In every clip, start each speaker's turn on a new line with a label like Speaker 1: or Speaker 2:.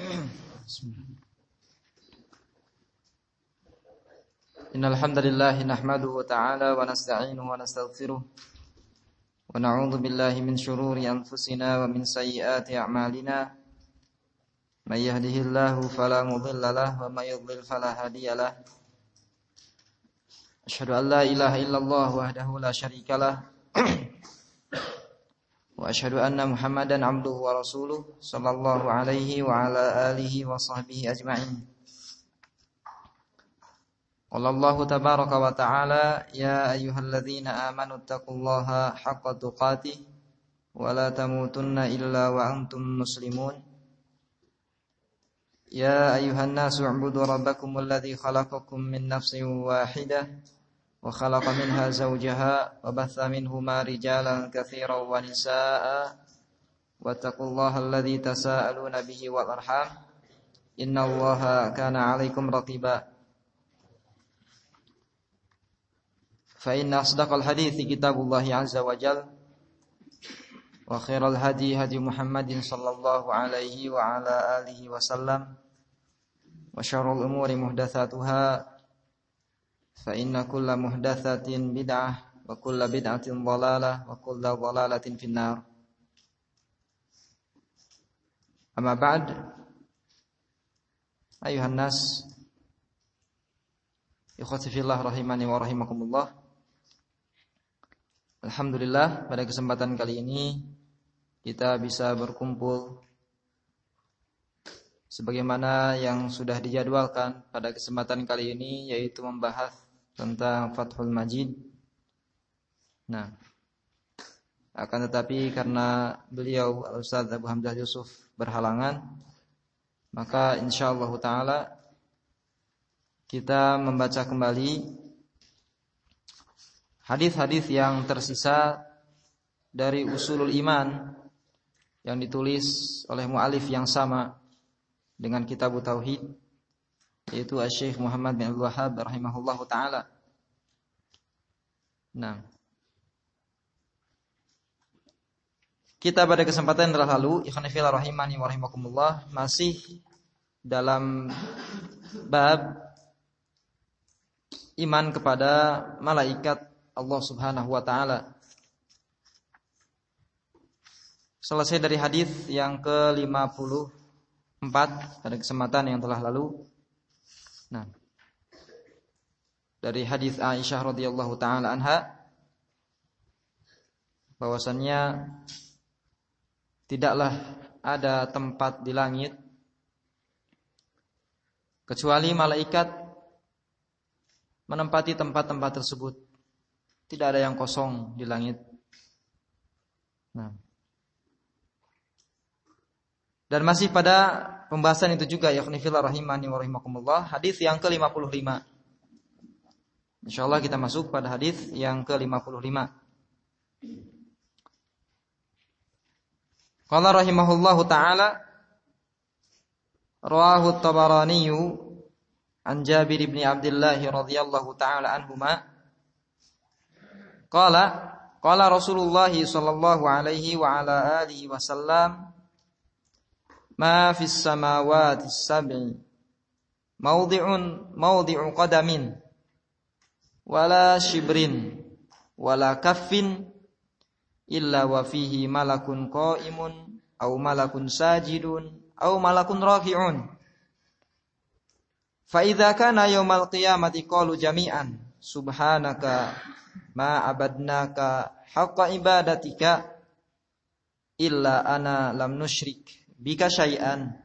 Speaker 1: Innal hamdalillah nahmaduhu ta'ala wa nasta'inuhu wa nastaghfiruh wa na'udzu billahi min shururi anfusina wa min sayyiati a'malina may yahdihillahu fala mudilla lahu wa may yudlil fala hadiya lahu asyhadu an la ilaha illallah wahdahu la syarikalah wa asyhadu anna Muhammadan abduhu wa rasuluh sallallahu alaihi wa ala alihi wa sahbihi ajma'in. Qala Allah tabaraka wa ta'ala ya ayyuhalladzina amanu taqullaha haqqa tuqatih wa la tamutunna illa wa antum muslimun. Ya ayyuhan nasu u'budu rabbakumul ladzi khalaqakum min nafsin wahidah wa khalaqa minha zawjaha wa batha minhuma rijalan katsiran wa nisaa'a wattaqullaha alladzi tasaaluna bihi wal arham innallaha kana 'alaikum raqiba. Fa inna asdaqal hadithi kitabullahi azza wa jalla wa khairal hadi hadi Muhammadin sallallahu alaihi wa ala alihi wa sallam wa syarrul umuri muhdatsatuha fa inna kulla muhdatsatin bid'ah wa kulla bid'atin dhalalah wa kulla dhalalatin finnar. Amma ba'd, ayuhan nas, ikhwati fillah rahimani wa rahimakumullah. Alhamdulillah, pada kesempatan kali ini kita bisa berkumpul sebagaimana yang sudah dijadwalkan pada kesempatan kali ini, yaitu membahas tentang Fathul Majid. Nah, akan tetapi karena beliau Al-Ustaz Abu Hamzah Yusuf berhalangan, maka insyaallah ta'ala kita membaca kembali hadis-hadis yang tersisa dari Ushulul Iman yang ditulis oleh mu'alif yang sama dengan kitab Tauhid, yaitu Asy-Syaikh Muhammad bin Abdul Wahhab rahimahullahu taala. Nah, kita pada kesempatan yang telah lalu, ikhwan fillah rahimani wa rahimakumullah, masih dalam bab iman kepada malaikat Allah Subhanahu wa taala. Selesai dari hadis yang ke-54 pada kesempatan yang telah lalu. Nah, dari hadis Aisyah radhiyallahu taala anha bahwasannya tidaklah ada tempat di langit kecuali malaikat menempati tempat-tempat tersebut. Tidak ada yang kosong di langit. Nah, dan masih pada pembahasan itu juga, ya khonifillah rahimani wa rahimakumullah, hadis yang ke-55. Insyaallah kita masuk pada hadis yang ke-55. Qala rahimahullahu taala, rawahu at-Tabarani an Jabir bin Abdullah radhiyallahu taala anhuma qala Rasulullah sallallahu alaihi wa ala alihi wasallam ma fis samawati sab'i mawdi'u qadamin wala shibrin wala kaffin illa wa fihi malakun qa'imun aw malakun sajidun aw malakun raki'un fa idza kana yaumal qiyamati qalu jami'an subhanaka ma abadnaka haqqa ibadatika illa ana lam nusyrik bika syai'an.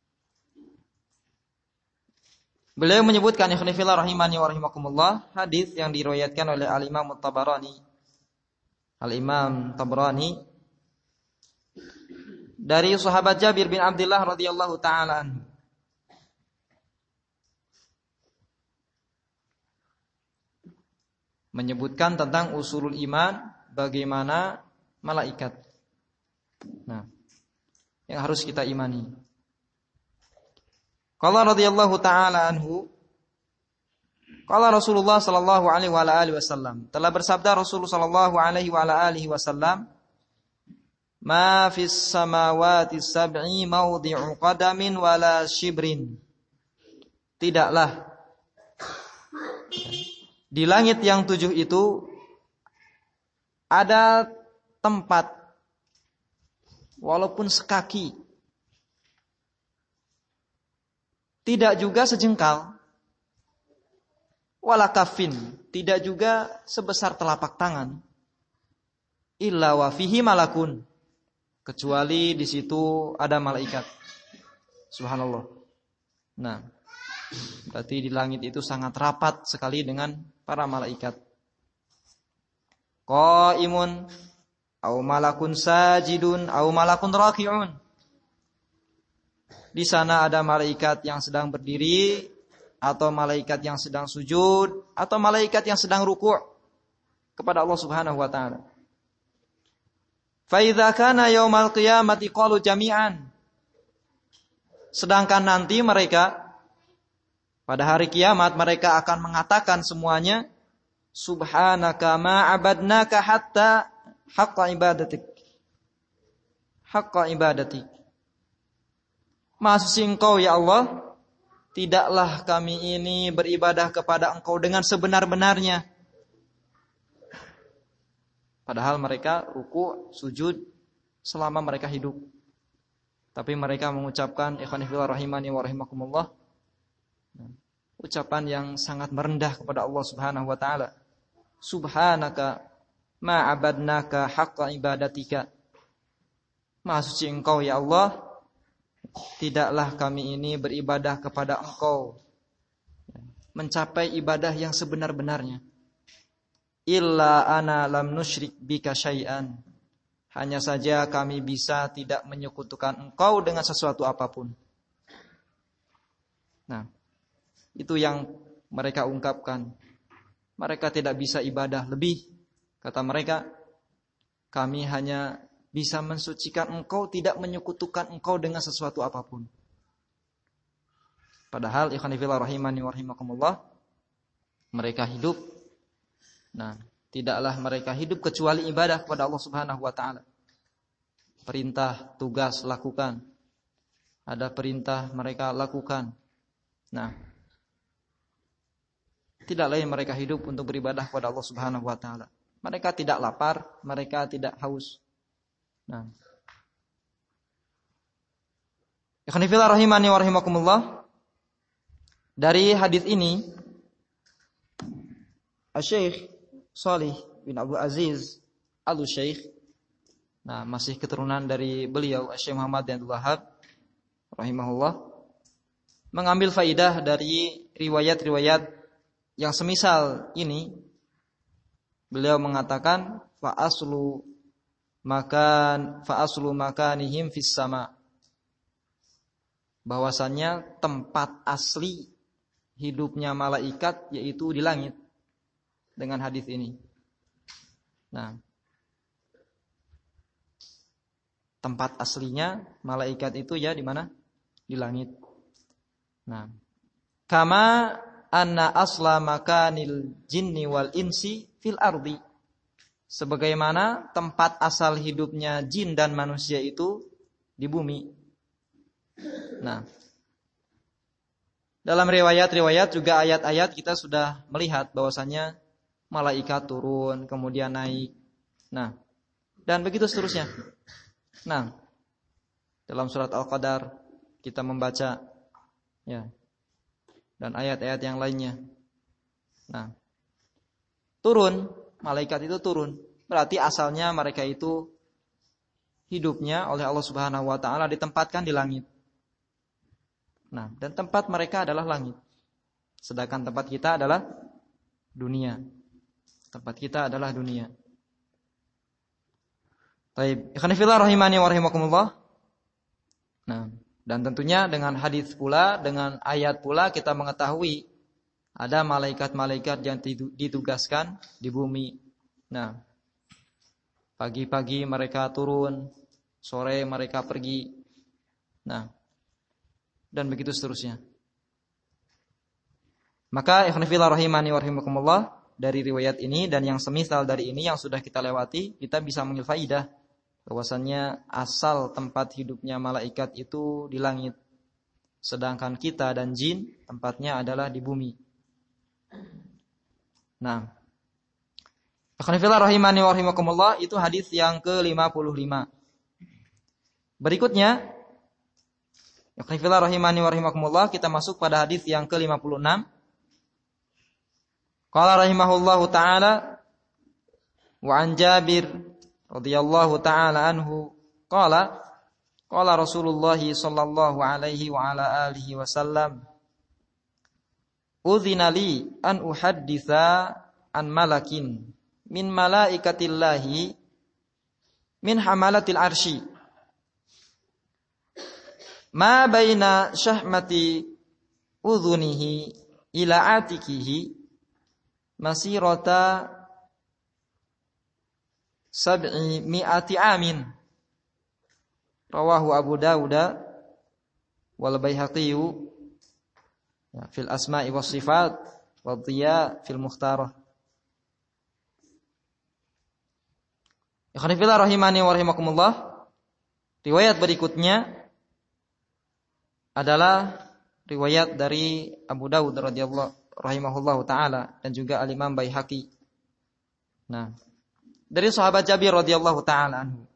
Speaker 1: Beliau menyebutkan, ikhwan fillah rahimani wa rahimakumullah, hadis yang diriwayatkan oleh Al-Imam At-Tabarani. Al-Imam Tabrani dari sahabat Jabir bin Abdullah radhiyallahu taala anhu. Menyebutkan tentang usulul iman, bagaimana malaikat. Nah, yang harus kita imani. Qala radhiyallahu taala anhu, qala Rasulullah sallallahu alaihi wa alihi wasallam, telah bersabda Rasulullah sallallahu alaihi wa alihi wasallam, ma fis samawati sab'i mawdi'u qadamin wala shibrin. Tidaklah di langit yang 7 itu ada tempat walaupun sekaki, tidak juga sejengkal, wala kafin, tidak juga sebesar telapak tangan, illa wa fihi malakun, kecuali di situ ada malaikat. Subhanallah. Nah, berarti di langit itu sangat rapat sekali dengan para malaikat. Qaimun au malakun sajidun au malakun raki'un. Di sana ada malaikat yang sedang berdiri, atau malaikat yang sedang sujud, atau malaikat yang sedang ruku' kepada Allah Subhanahu wa taala. Fa idza kana yaumal qiyamati qalu jami'an. Sedangkan nanti mereka pada hari kiamat mereka akan mengatakan semuanya, subhanaka ma abadnaka hatta haqqa ibadatik. Haqqa ibadatik. Maha suci Engkau ya Allah, tidaklah kami ini beribadah kepada Engkau dengan sebenar-benarnya. Padahal mereka ruku, sujud selama mereka hidup. Tapi mereka mengucapkan ikhwan fillah rahimani wa rahimakumullah, ucapan yang sangat merendah kepada Allah Subhanahu wa taala. Subhanaka ma abadnaka haqqa ibadatika. Maha suci Engkau ya Allah, tidaklah kami ini beribadah kepada Engkau mencapai ibadah yang sebenar-benarnya. Illa ana lam nusyrik bika syai'an. Hanya saja kami bisa tidak menyekutukan Engkau dengan sesuatu apapun. Nah, itu yang mereka ungkapkan. Mereka tidak bisa ibadah lebih. Kata mereka, kami hanya bisa mensucikan Engkau, tidak menyekutukan Engkau dengan sesuatu apapun. Padahal ikhwan fillah rahimani wa rahimakumullah, mereka hidup. Nah, tidaklah mereka hidup kecuali ibadah kepada Allah Subhanahu wa taala. Perintah, tugas lakukan. Ada perintah mereka lakukan. Nah, tidak lain mereka hidup untuk beribadah kepada Allah Subhanahu wa taala. Mereka tidak lapar, mereka tidak haus. Nah, ikhwan fillah rahimani wa rahimakumullah, dari hadis ini Syekh Shalih bin Abdul Aziz Al-Syekh, nah masih keturunan dari beliau Syekh Muhammad bin Abdul Wahhab rahimahullah, mengambil faidah dari riwayat-riwayat yang semisal ini. Beliau mengatakan fa aslu makanihim fis sama, bahwasannya tempat asli hidupnya malaikat yaitu di langit, dengan hadis ini. Nah, tempat aslinya malaikat itu ya di mana? Di langit. Nah, kama anna asla makanil jinni wal insi fil ardi, sebagaimana tempat asal hidupnya jin dan manusia itu di bumi. Nah, dalam riwayat-riwayat juga ayat-ayat kita sudah melihat bahwasannya malaikat turun kemudian naik. Nah, dan begitu seterusnya. Nah, dalam surat Al-Qadar kita membaca ya, dan ayat-ayat yang lainnya. Nah, turun, malaikat itu turun. Berarti asalnya mereka itu hidupnya oleh Allah Subhanahu wa taala ditempatkan di langit. Nah, dan tempat mereka adalah langit. Sedangkan tempat kita adalah dunia. Tempat kita adalah dunia. Baik, ikhwan fillah rahimani wa rahimakumullah. Nah, dan tentunya dengan hadis pula, dengan ayat pula kita mengetahui ada malaikat-malaikat yang ditugaskan di bumi. Nah, pagi-pagi mereka turun, sore mereka pergi. Nah, dan begitu seterusnya. Maka ikhwan fillah rahimani wa rahimakumullah, dari riwayat ini dan yang semisal dari ini yang sudah kita lewati, kita bisa mengambil faidah bahwasannya asal tempat hidupnya malaikat itu di langit, sedangkan kita dan jin tempatnya adalah di bumi. Nah, akhwanifillah rahimani wa rahimakumullah, itu hadis yang ke-55. Berikutnya, akhwanifillah rahimani wa rahimakumullah, kita masuk pada hadis yang ke-56. Qala rahimahullahu taala wa an Jabir radhiyallahu taala anhu qala qala Rasulullah sallallahu alaihi wa ala alihi wasallam udzina li an uhadditsa an malakin min malaikatillahi min hamalatil arsy ma baina syahmati udhunihi ila atikihi masirata sab'i mi'ati amin. Rawahu Abu Dawud wal Baihaqi fil asma'i was sifat wa Dhiya fil Mukhtarah. Ikhwanifillah rahimani wa rahimakumullah. Riwayat berikutnya adalah riwayat dari Abu Dawud rahimahullahu taala dan juga Al-Imam Baihaqi. Nah, dari sahabat Jabir radhiyallahu taala anhu,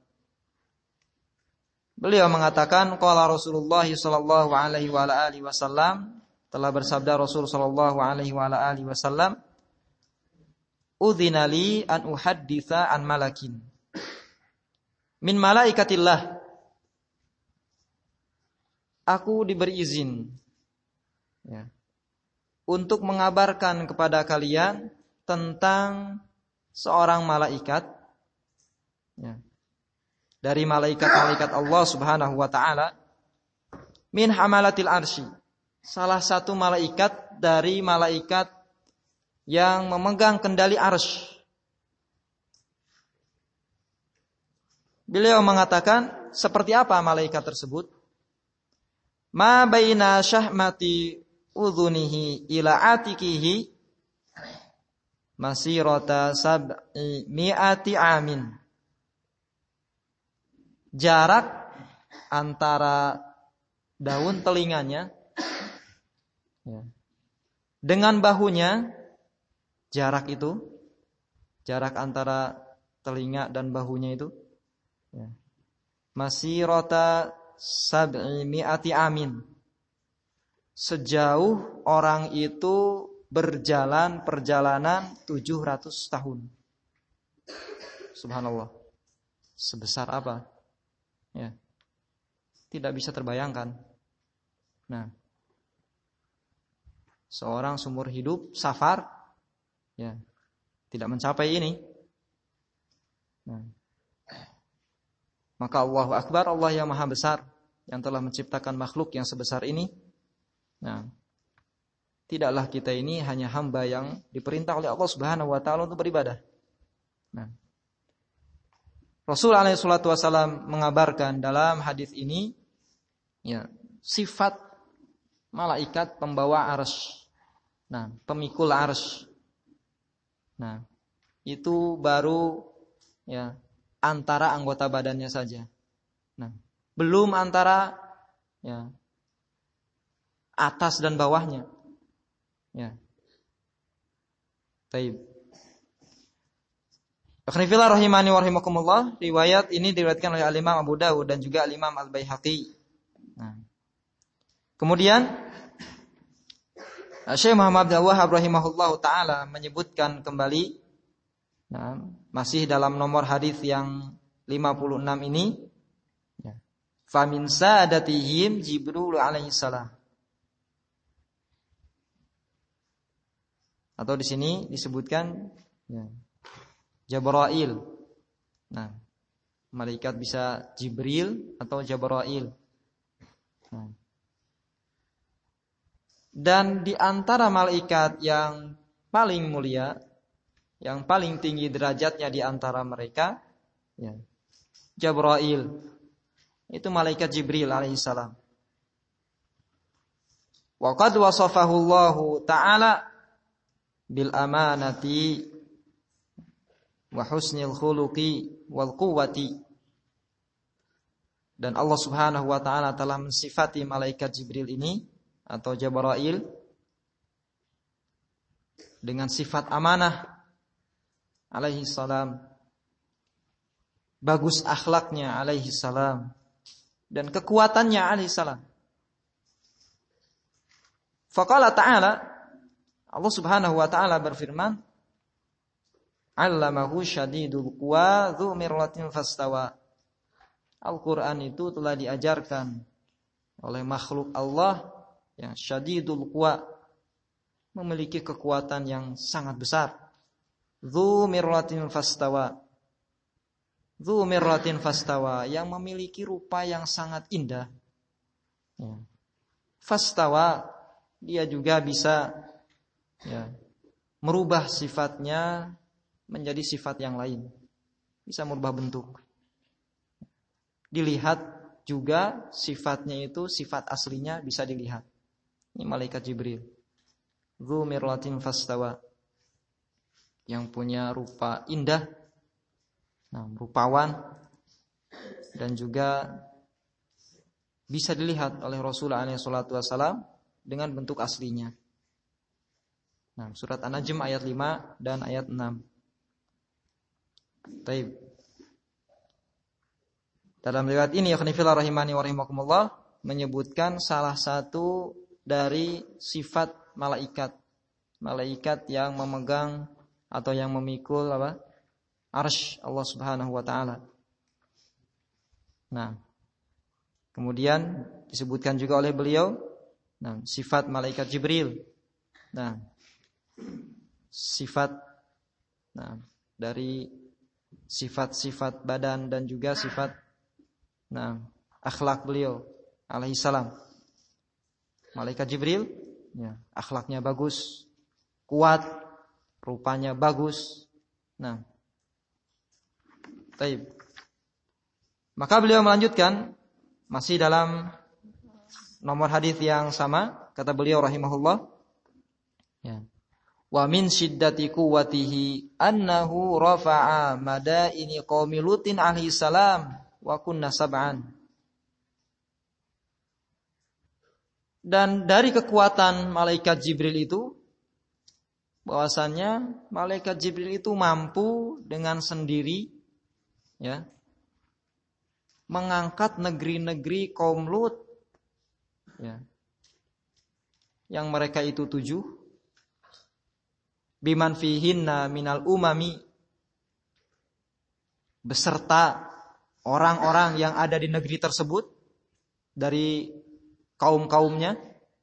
Speaker 1: beliau mengatakan qala Rasulullah sallallahu alaihi wa alihi wasallam, telah bersabda Rasul sallallahu alaihi wa alihi wasallam, udzina li an uhadditsa an malakin min malaikatillah. Aku diberi izin, ya, untuk mengabarkan kepada kalian tentang seorang malaikat, ya, dari malaikat-malaikat Allah Subhanahu wa taala, min hamalatil arsy, salah satu malaikat dari malaikat yang memegang kendali arsy. Beliau mengatakan seperti apa malaikat tersebut? Ma baina syahmati udhunihi ila atikihi masirata sab'i mi'ati amin. Jarak antara daun telinganya, ya, dengan bahunya, jarak antara telinga dan bahunya itu, ya, masirata sab'i mi'ati amin. Sejauh orang itu berjalan perjalanan 700 tahun. Subhanallah. Sebesar apa? Ya. Tidak bisa terbayangkan. Nah, seorang seumur hidup safar, ya, tidak mencapai ini. Nah, maka Allahu Akbar, Allah yang maha besar yang telah menciptakan makhluk yang sebesar ini. Nah, tidaklah kita ini hanya hamba yang diperintah oleh Allah Subhanahu wa taala untuk beribadah. Nah, Rasul alaihi salatu wasallam mengabarkan dalam hadis ini, ya, sifat malaikat pembawa arsy. Nah, pemikul arsy. Nah, itu baru, ya, antara anggota badannya saja. Nah, belum antara, ya, atas dan bawahnya. Ya. Baik. Akhwanifillah rahimani wa rahimakumullah, riwayat ini diriwayatkan oleh Al-Imam Abu Dawud dan juga Al-Imam Al-Baihaqi. Nah. Kemudian Syekh Muhammad Abdul Wahhab rahimahullahu taala menyebutkan kembali, nah, masih dalam nomor hadis yang 56 ini, ya, famin sadatihim Jibril alaihi salam. Atau di sini disebutkan, ya, Jabrail. Nah, malaikat bisa Jibril atau Jabrail. Nah. Dan di antara malaikat yang paling mulia, yang paling tinggi derajatnya di antara mereka, ya, Jabrail. Itu malaikat Jibril alaihissalam. Wa qad wasafahu Allahu ta'ala bil amanati wa husnil khuluqi wal quwwati. Dan Allah Subhanahu wa taala telah mensifati malaikat Jibril ini atau Jibril dengan sifat amanah alaihi salam, bagus akhlaknya alaihi salam, dan kekuatannya alaihi salam. Faqala ta'ala, Allah Subhanahu wa taala berfirman, 'Allamahu syadidul quwa dzu mirratin fastawa. Al-Qur'an itu telah diajarkan oleh makhluk Allah yang syadidul quwa, memiliki kekuatan yang sangat besar. Dzu mirratin fastawa. Dzu mirratin fastawa, yang memiliki rupa yang sangat indah. Ya. Fastawa, dia juga bisa merubah sifatnya menjadi sifat yang lain. Bisa merubah bentuk. Dilihat juga sifatnya itu, sifat aslinya bisa dilihat. Ini malaikat Jibril. Dzu mirratin fastawa, yang punya rupa indah, rupawan, dan juga bisa dilihat oleh Rasulullah SAW dengan bentuk aslinya. Surat An-Najm ayat 5 dan ayat 6. Baik. Dalam riwayat ini yakhnifillah rahimani wa rahimakumullah menyebutkan salah satu dari sifat malaikat. Malaikat yang memegang atau yang memikul arsy Allah Subhanahu wa taala. Kemudian disebutkan juga oleh beliau sifat malaikat Jibril. Sifat dari sifat-sifat badan dan juga sifat akhlak beliau alaihi salam. Malaikat Jibril akhlaknya bagus, kuat, rupanya bagus. Baik. Maka beliau melanjutkan masih dalam nomor hadis yang sama, kata beliau rahimahullah, wa min syiddati quwwatihi annahu rafa'a madaini qaumi Lutin alaihi salam wa kunna sab'an. Dan dari kekuatan malaikat Jibril itu, bahwasannya malaikat Jibril itu mampu dengan sendiri mengangkat negeri-negeri kaum Lut, yang mereka itu 7, biman fihinna minal umami, beserta orang-orang yang ada di negeri tersebut dari kaum-kaumnya.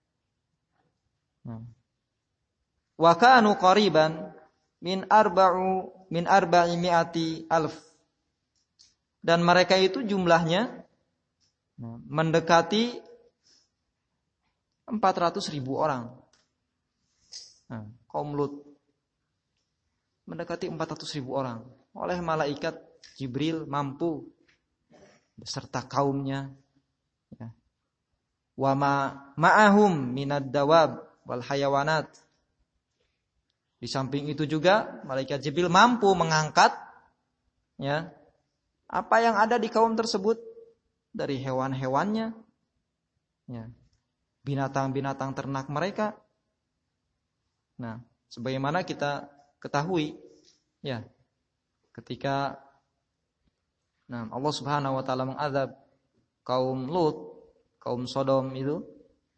Speaker 1: Wa kanu qariban min arba'i mi'ati alf. Dan mereka itu jumlahnya mendekati 400.000 orang. Kaum Lut mendekati 400.000 orang. Oleh malaikat Jibril mampu beserta kaumnya. Wa ma'ahum minad dawab wal hayawanat. Di samping itu juga malaikat Jibril mampu mengangkat apa yang ada di kaum tersebut dari hewan-hewannya, binatang-binatang ternak mereka. Sebagaimana kita ketahui, ketika Allah Subhanahu wa taala mengazab kaum Lut, kaum Sodom itu,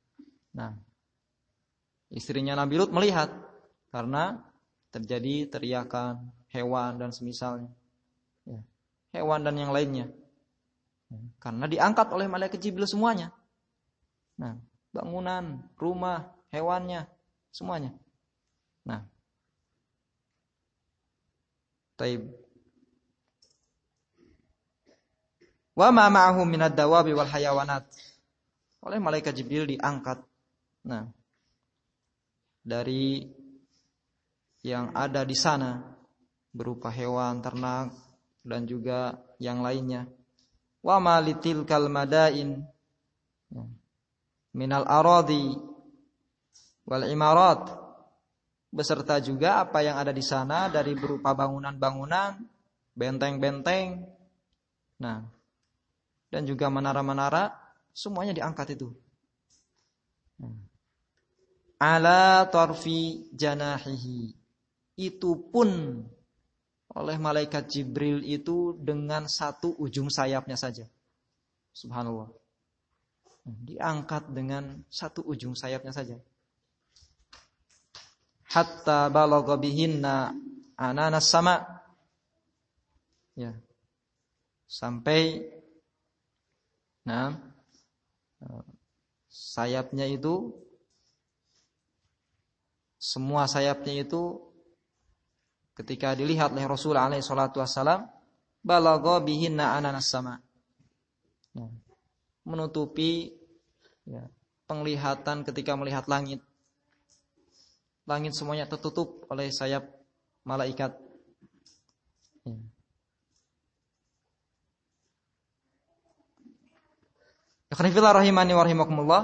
Speaker 1: istrinya Nabi Lut melihat karena terjadi teriakan hewan dan semisalnya. Hewan dan yang lainnya. Karena diangkat oleh malaikat Jibril semuanya. Bangunan, rumah, hewannya, semuanya. Taib. Wa ma ma'ahum minad dawabi wal hayawanat. Oleh malaikat Jibril diangkat. Dari yang ada di sana berupa hewan, ternak dan juga yang lainnya. Wa ma litilkal madain minal aradi wal imarat, beserta juga apa yang ada di sana dari berupa bangunan-bangunan, benteng-benteng, dan juga menara-menara, semuanya diangkat itu. Ala tarfi janahihi. Itu pun oleh malaikat Jibril itu dengan satu ujung sayapnya saja. Subhanallah. Diangkat dengan satu ujung sayapnya saja. Hatta balagha bihinna ananas sama. Ya. Sampai sayapnya itu, semua sayapnya itu ketika dilihat oleh Rasulullah alaihi salatu wassalam, balagha bihinna ananas sama. Ya. Menutupi penglihatan ketika melihat langit. Langit semuanya tertutup oleh sayap malaikat. Ya. Ikhwanifillah rahimani wa rahimakumullah.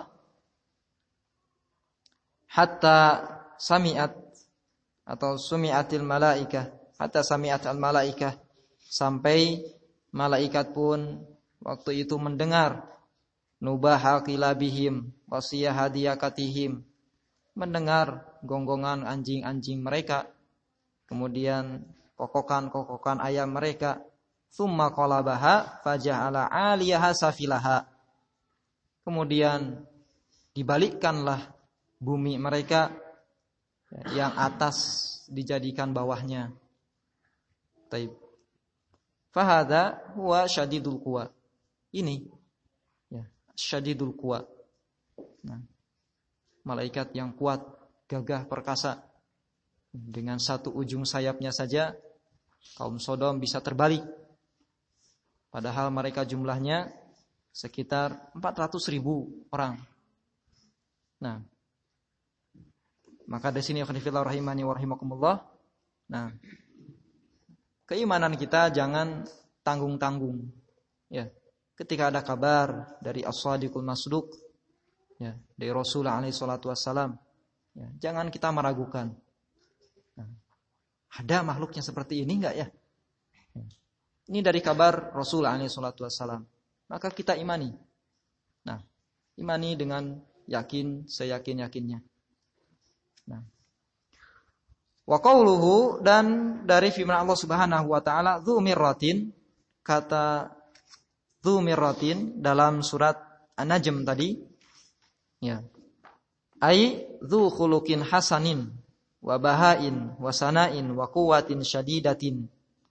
Speaker 1: Hatta sami'at atau sumi'atil malaikah, hatta sami'at al malaikah, sampai malaikat pun waktu itu mendengar nubaha qilabihim wasiyahadiyakatihim, mendengar gonggongan anjing-anjing mereka, kemudian kokokan-kokokan ayam mereka. Tsumma qalabaha faja'ala 'aliyaha safilaha. Kemudian dibalikkanlah bumi mereka, yang atas dijadikan bawahnya. Taib. Fahada huwa syadidul quwa. Ini syadidul quwa. Malaikat yang kuat, gagah perkasa. Dengan satu ujung sayapnya saja kaum Sodom bisa terbalik. Padahal mereka jumlahnya sekitar 400.000 orang. Nah, maka di sini khonifillah rahimani wa rahimakumullah. Nah, keimanan kita jangan tanggung-tanggung. Ya, ketika ada kabar dari as-sadiqul masduq, ya, dari Rasulullah alaihi salatu wassalam, ya, jangan kita meragukan. Nah, ada makhluknya seperti ini enggak ya? Ini dari kabar Rasulullah alaihi salatu wassalam. Maka kita imani. Nah, imani dengan yakin, seyakin-yakinnya. Nah, wa qauluhu, dan dari firman Allah Subhanahu wa taala, dzu mirratin, kata dzu mirratin dalam surat An-Najm tadi, ya. Ai dzu khuluqin hasanin wa bahain wa sana'in wa quwwatin syadidatin.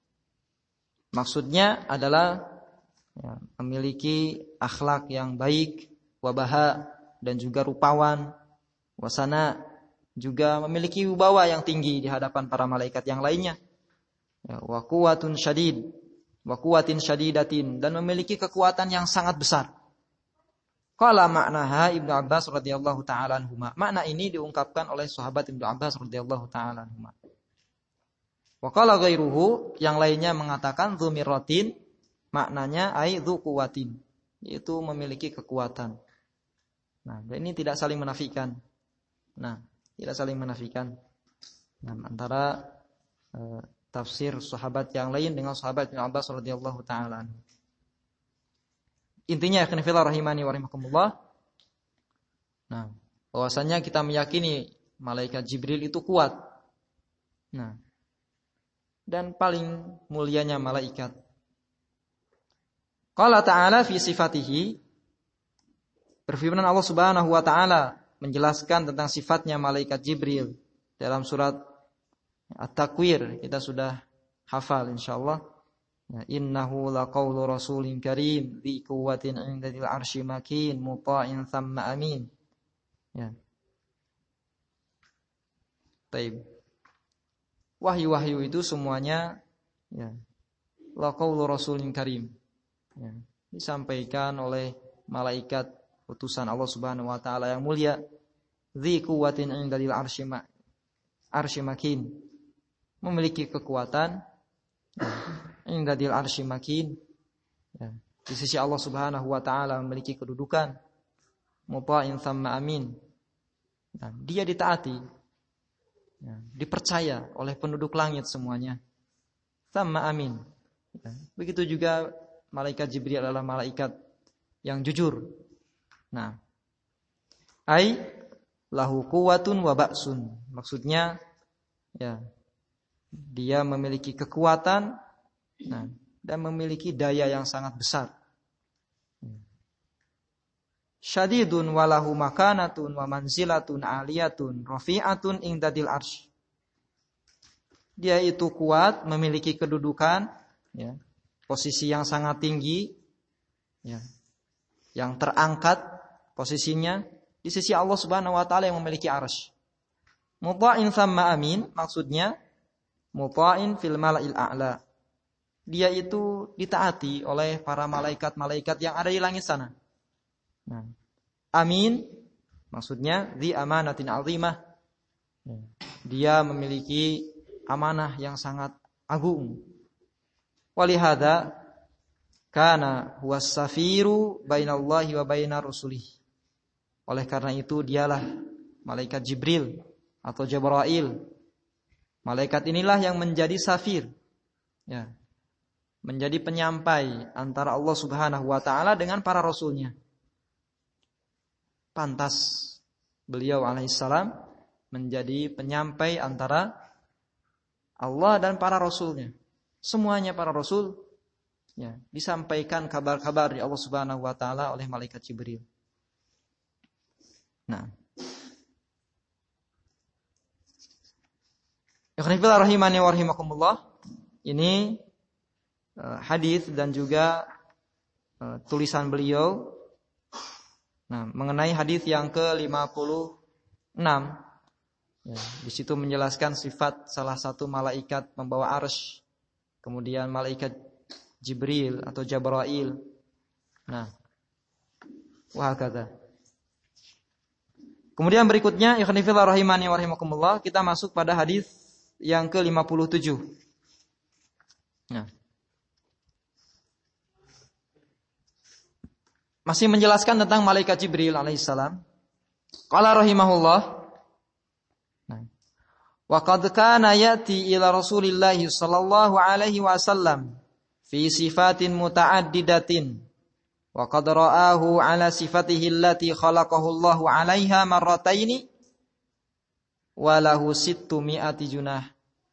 Speaker 1: Maksudnya adalah memiliki akhlak yang baik, wabaha, dan juga rupawan, wasana, juga memiliki wibawa yang tinggi di hadapan para malaikat yang lainnya. Wa quwwatun syadid, wa quwwatin syadidatin, dan memiliki kekuatan yang sangat besar. Qala maknaha Ibnu Abbas radhiyallahu taala anhuma. Makna ini diungkapkan oleh sahabat Ibnu Abbas radhiyallahu taala anhuma. Wa qala ghairuhu, yang lainnya mengatakan dzumiratin, maknanya ai dzu quwwatin, yaitu memiliki kekuatan. Nah, ini tidak saling menafikan. Nah, tidak saling menafikan. Nah, antara tafsir sahabat yang lain dengan sahabat Ibnu Abbas radhiyallahu taala anhu. Intinya ya khonifillah rahimani wa rahimakumullah. Nah, bahwasanya kita meyakini malaikat Jibril itu kuat. Nah, dan paling mulianya malaikat. Qala ta'ala fi sifatihi, berfirman Allah Subhanahu wa taala menjelaskan tentang sifatnya malaikat Jibril dalam surat At-Takwir, kita sudah hafal insyaallah. Innahu laqaulu rasulin karim dzi quwwatin 'indal 'arsy makin muta'in tsamma amin. Ya. Taib. Wahyu-wahyu itu semuanya ya laqaulu rasulin karim. Ya, disampaikan oleh malaikat utusan Allah Subhanahu wa taala yang mulia, dzi quwwatin 'indal 'arsy makin, memiliki kekuatan indadil 'arsy makin, ya, di sisi Allah Subhanahu wa taala memiliki kedudukan, muta'in tsamma amin. Nah, dia ditaati, ya, dipercaya oleh penduduk langit semuanya, tsamma amin. Ya, begitu juga malaikat Jibril adalah malaikat yang jujur. Nah, ai lahu quwwatun wa ba'sun. Maksudnya ya, dia memiliki kekuatan, nah, dan memiliki daya yang sangat besar. Syadidun walahu makanatun wa manzilatun aliyatun rafi'atun indadil arsy. Dia itu kuat, memiliki kedudukan, ya, posisi yang sangat tinggi, ya, yang terangkat posisinya di sisi Allah Subhanahu wa taala yang memiliki arsy. Muta'in thamma amin, maksudnya muta'in fil mala'il a'la. Dia itu ditaati oleh para malaikat-malaikat yang ada di langit sana. Nah, amin maksudnya di amanatin azimah. Dia memiliki amanah yang sangat agung. Walihada kana huwas safiru bainallahi wa bainar rusulih. Oleh karena itu dialah malaikat Jibril atau Jibrail. Malaikat inilah yang menjadi safir, ya, menjadi penyampai antara Allah Subhanahu wa taala dengan para rasulnya. Pantas beliau alaihissalam menjadi penyampai antara Allah dan para rasulnya. Semuanya para rasul, ya, disampaikan kabar-kabar dari Allah Subhanahu wa taala oleh malaikat Jibril. Nah, ikhwanifillah rahimani wa rahimakumullah. Ini hadis dan juga tulisan beliau. Nah, mengenai hadis yang ke-56, ya, di situ menjelaskan sifat salah satu malaikat membawa arsy, kemudian malaikat Jibril atau Jibrail. Nah, wahakadha. Kemudian berikutnya, ikhwanifillah rahimani wa rahimakumullah, kita masuk pada hadis yang ke-57. Nah, masih menjelaskan tentang malaikat Jibril alaihissalam. Qala rahimahullah. Wa qad kana yati ila Rasulillah sallallahu alaihi wasallam fi sifatin mutaaddidatin. Wa qad ra'ahu ala sifatihi allati khalaqahu Allah 'alaiha marrataini wa lahu 600 junah.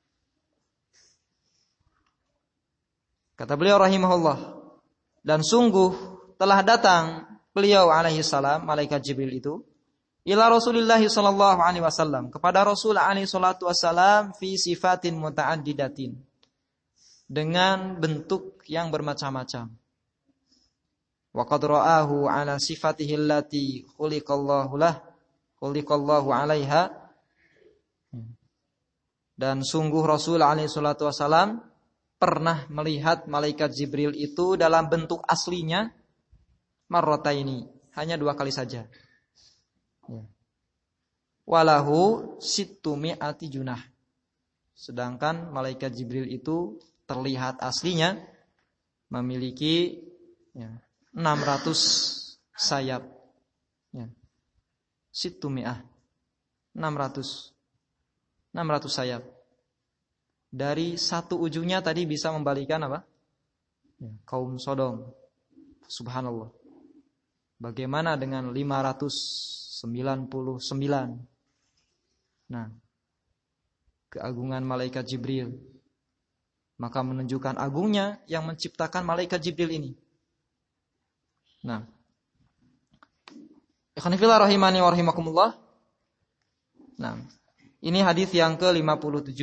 Speaker 1: Kata beliau rahimahullah, dan sungguh telah datang beliau alaihi salam, malaikat Jibril itu, ila Rasulillah sallallahu alaihi wasallam, kepada Rasul alaihi salatu wasallam, fi sifatin muta'addidatin, dengan bentuk yang bermacam-macam. Wa qad ra'ahu ala sifatihi allati khuliqallahu 'alaiha. Dan sungguh Rasul alaihi salatu wasallam pernah melihat malaikat Jibril itu dalam bentuk aslinya marrataini, hanya 2 kali saja. Walahu 600 junah. Sedangkan malaikat Jibril itu terlihat aslinya memiliki 600 sayap. 600 sayap. Dari satu ujungnya tadi bisa membalikan apa? Kaum Sodom. Subhanallah. Bagaimana dengan 599? Nah, keagungan malaikat Jibril. Maka menunjukkan agungnya yang menciptakan malaikat Jibril ini. Nah, ikhwanifillah rahimani wa rahimakumullah. Nah, ini hadis yang ke-57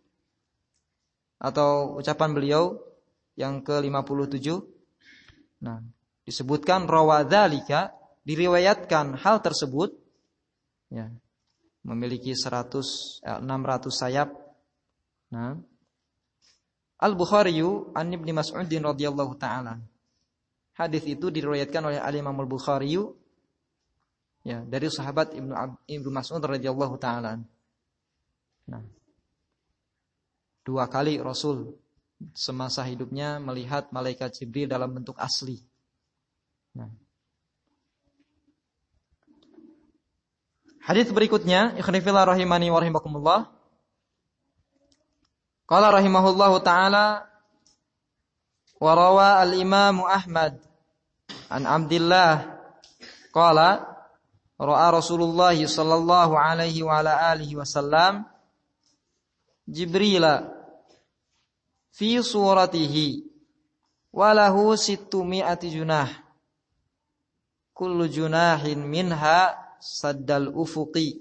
Speaker 1: atau ucapan beliau yang ke-57. Nah, disebutkan rawadzalika, diriwayatkan hal tersebut, ya, memiliki 600 sayap. Nah, Al-Bukhari an Ibnu Mas'ud radhiyallahu taala. Hadis itu diriwayatkan oleh Al-Imam Al-Bukhari, ya, dari sahabat Ibnu Mas'ud radhiyallahu taala. Nah, 2 kali Rasul semasa hidupnya melihat malaikat Jibril dalam bentuk asli. Nah, hadis berikutnya, ikhwanifillah rahimani wa rahimakumullah. Qala rahimahullahu taala wa rawa al-Imam Ahmad An Abdillah qala ra'a Rasulullah sallallahu alaihi wa ala alihi wasallam Jibril fi suratihi wa lahu 600 junah kullu junahin minha saddal ufuqi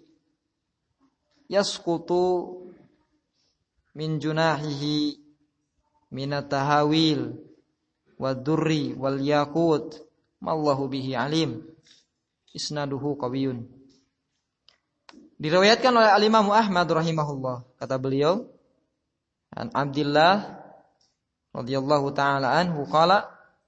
Speaker 1: yasqutu min junahihi minat tahawil wad-durri wal yaqut mallahu bihi alim. Isnaduhu qawiyun. Diriwayatkan oleh Al-Imam Ahmad rahimahullah, kata beliau, an Abdillah radhiyallahu taala anhu qala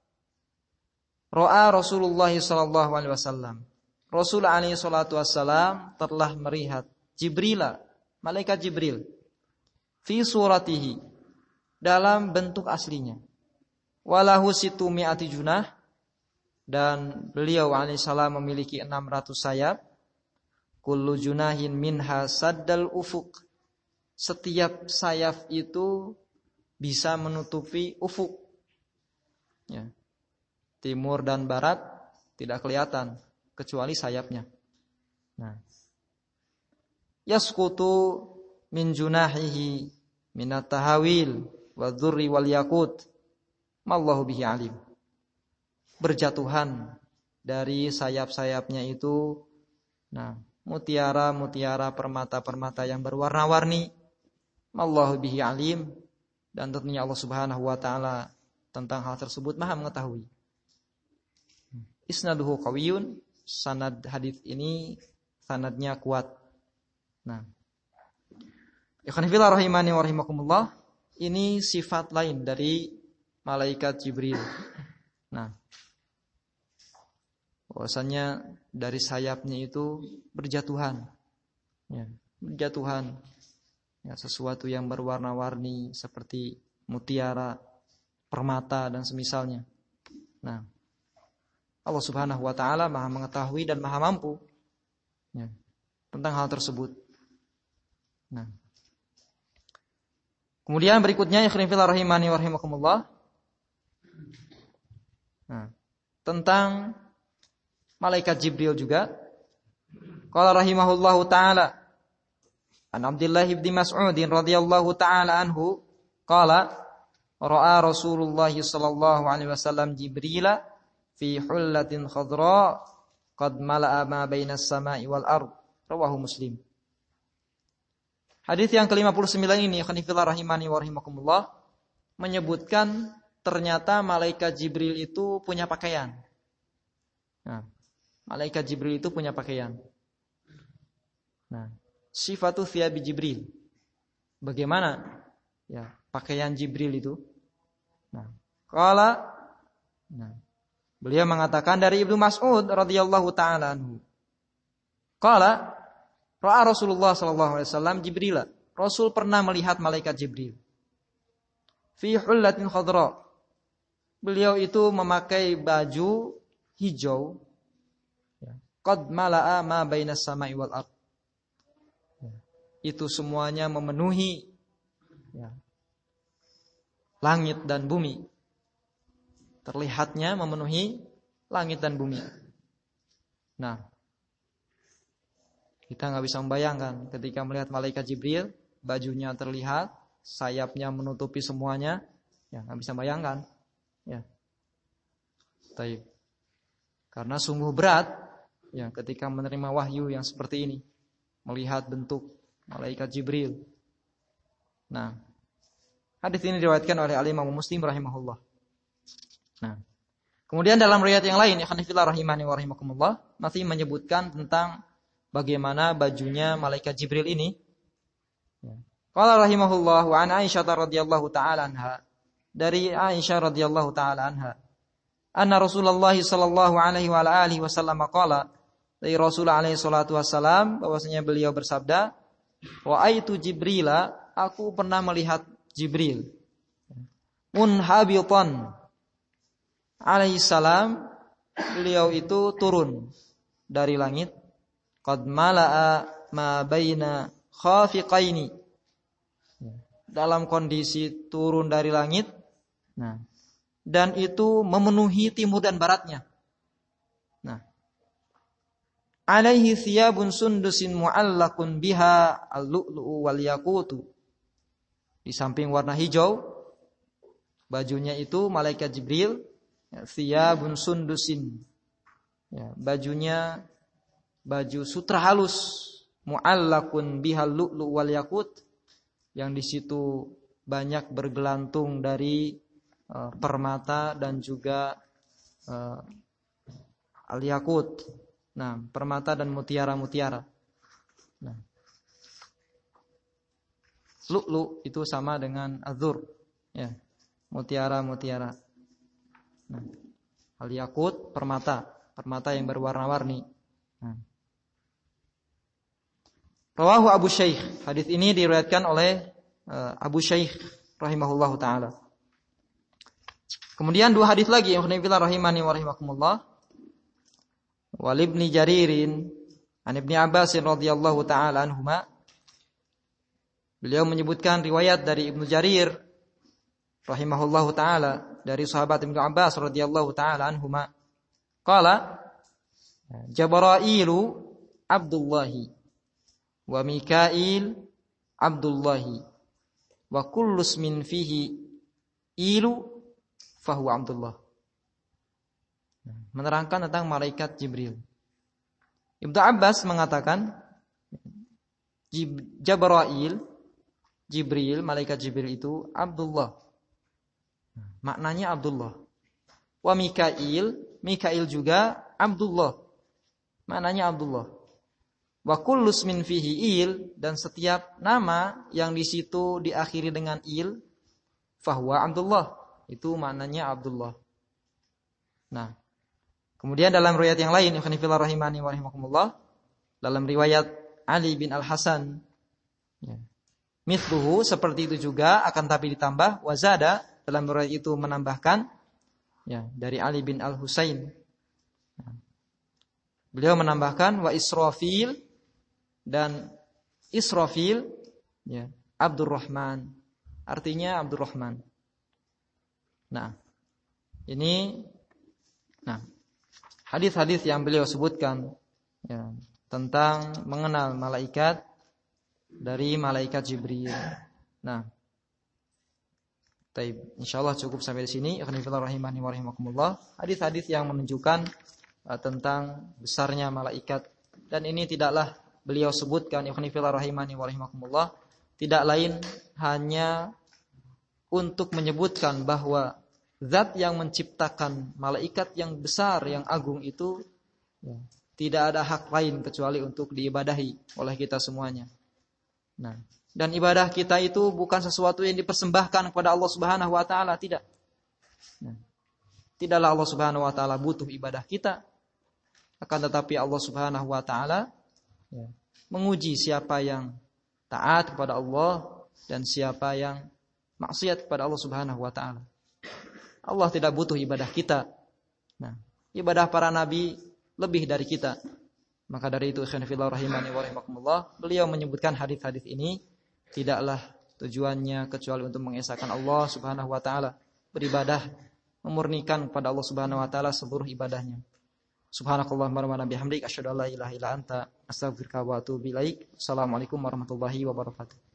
Speaker 1: ra'a Rasulullah sallallahu alaihi wasallam. Rasul alaihi salatu wassalam telah melihat Jibril, malaikat Jibril, fi suratihi, dalam bentuk aslinya. Walahu 600 junah, dan beliau alaihissalam memiliki 600 sayap. Kullu junahin minha saddal ufuk. Setiap sayap itu bisa menutupi ufuk. Ya. Timur dan barat tidak kelihatan kecuali sayapnya. Nah. Yasqutu min junahihi minat tahawil wad-durri wal yaqut mallahu bihi alim. Berjatuhan dari sayap-sayapnya itu, nah, mutiara-mutiara, permata-permata yang berwarna-warni. Mallahu bihi alim, dan tentunya Allah Subhanahu wa taala tentang hal tersebut Maha mengetahui. Isnaduhu qawiyun, sanad hadis ini sanadnya kuat. Nah, ikhwan fillah rahimani wa rahimakumullah, ini sifat lain dari malaikat Jibril. Nah, bahwasanya dari sayapnya itu berjatuhan, ya, berjatuhan, ya, sesuatu yang berwarna-warni seperti mutiara, permata dan semisalnya. Nah, Allah Subhanahu wa taala Maha mengetahui dan Maha mampu, ya, tentang hal tersebut. Nah, kemudian berikutnya ikhwan fillah rahimani wa rahimakumullah, nah, tentang malaikat Jibril juga. Qala rahimahullahu taala an Abdullah bin Mas'ud radhiyallahu taala anhu qala ra'a Rasulullah sallallahu alaihi wasallam Jibril fi hullatin khadra qad mala'a ma bainas sama'i wal ard. Rawahu Muslim. Hadis yang ke-59 ini, khonifillah rahimani wa rahimakumullah, menyebutkan ternyata malaikat Jibril itu punya pakaian. Nah, malaikat Jibril itu punya pakaian. Nah, sifatu thiyabi Jibril. Bagaimana ya pakaian Jibril itu? Nah, beliau mengatakan dari Ibnu Mas'ud radhiyallahu taala anhu. Qala ra'a Rasulullah sallallahu alaihi wasallam Jibril. Rasul pernah melihat malaikat Jibril. Fi hullatin khadra. Beliau itu memakai baju hijau. Qad mala'a ma bainas sama'i wal ard. Itu semuanya memenuhi, ya, langit dan bumi. Terlihatnya memenuhi langit dan bumi. Nah, kita nggak bisa membayangkan ketika melihat malaikat Jibril, bajunya terlihat, sayapnya menutupi semuanya, ya nggak bisa bayangkan, ya. Taib. Karena sungguh berat, ya, ketika menerima wahyu yang seperti ini, melihat bentuk malaikat Jibril. Nah, hadis ini diriwayatkan oleh Al-Imam Muslim rahimahullah. Nah, kemudian dalam riwayat yang lain, ya khonifillah rahimani wa rahimakumullah, masih menyebutkan tentang bagaimana bajunya malaikat Jibril ini. Qala rahimahullah wa an Aisyah radhiyallahu taala anha, dari Aisyah radhiyallahu taala anha, anna Rasulullah sallallahu alaihi wa alihi wasallam qala, dari Rasul alaihi salatu wasallam bahwasanya beliau bersabda, wa aitu Jibrila, aku pernah melihat Jibril, munhabitan alaihi salam, beliau itu turun dari langit, qad mala'a ma baina khafiqaini, dalam kondisi turun dari langit, nah, dan itu memenuhi timur dan baratnya. alaihi thiyabun sundusin mu'allaqun biha al-lu'lu'u wal yaqutu. Di samping warna hijau, bajunya itu malaikat Jibril, thiyabun sundusin. Ya, bajunya baju sutra halus, mu'allaqun bihal lu'lu' wal yaqut, yang di situ banyak bergelantung dari permata dan juga al-yaqut. Nah, permata dan mutiara-mutiara. Nah, lu'lu' itu sama dengan adzur, ya, mutiara-mutiara. Nah, al-yaqut permata yang berwarna-warni. Nah. Rawahu Abu Syaikh. Hadis ini diriwayatkan oleh Abu Syaikh rahimahullahu taala. Kemudian dua hadis lagi yang khonifillah rahimani wa rahimakumullah. Wal Ibni Jaririn an Ibni Abbas radhiyallahu taala anhuma. Beliau menyebutkan riwayat dari Ibnu Jarir rahimahullahu taala dari sahabat Ibnu Abbas radhiyallahu taala anhuma. Qala Jabrailu Abdullahi wa Mikail Abdullahi wa kullus min fihi ilu fahuwa Abdullah. Menerangkan tentang malaikat Jibril. Ibnu Abbas mengatakan Jibril, malaikat Jibril itu Abdullah. Maknanya Abdullah. Wa Mikail juga Abdullah. Maknanya Abdullah. Wa kullus min fihi il, dan setiap nama yang di situ diakhiri dengan il fahuwa Abdullah, itu maknanya Abdullah. Nah, kemudian dalam riwayat yang lain, ikhwanifillah rahimani wa rahimakumullah, dalam riwayat Ali bin Al-Hasan, ya, mithluhu, seperti itu juga, akan tapi ditambah wazada, dalam riwayat itu menambahkan, ya, dari Ali bin Al-Husain. Beliau menambahkan wa Israfil, dan Israfil, ya, Abdurrahman, artinya Abdurrahman. Nah, ini, nah, hadis-hadis yang beliau sebutkan, ya, tentang mengenal malaikat dari malaikat Jibril. Nah, taib, insyaallah cukup sampai di sini. Ikhwanifillah rahimani wa rahimakumullah. Hadis-hadis yang menunjukkan tentang besarnya malaikat, dan ini tidaklah beliau sebutkan, ikhwanifillah rahimani wa rahimakumullah, tidak lain hanya untuk menyebutkan bahwa zat yang menciptakan malaikat yang besar, yang agung itu, ya, tidak ada hak lain kecuali untuk diibadahi oleh kita semuanya. Nah, dan ibadah kita itu bukan sesuatu yang dipersembahkan kepada Allah Subhanahu wa taala, tidak. Nah, tidaklah Allah Subhanahu wa taala butuh ibadah kita, akan tetapi Allah Subhanahu wa taala, ya, menguji siapa yang taat kepada Allah dan siapa yang maksiat kepada Allah Subhanahu wa taala. Allah tidak butuh ibadah kita. Nah, ibadah para nabi lebih dari kita. Maka dari itu, ikhwanifillah rahimani wa rahimakumullah, beliau menyebutkan hadis-hadis ini tidaklah tujuannya kecuali untuk mengesahkan Allah Subhanahu wa taala, beribadah, memurnikan kepada Allah Subhanahu wa taala seluruh ibadahnya. Subhanakallahumma wa bihamdika asyhadu an la ilaha illa anta astaghfiruka wa atubu ilaik. Assalamualaikum warahmatullahi wabarakatuh.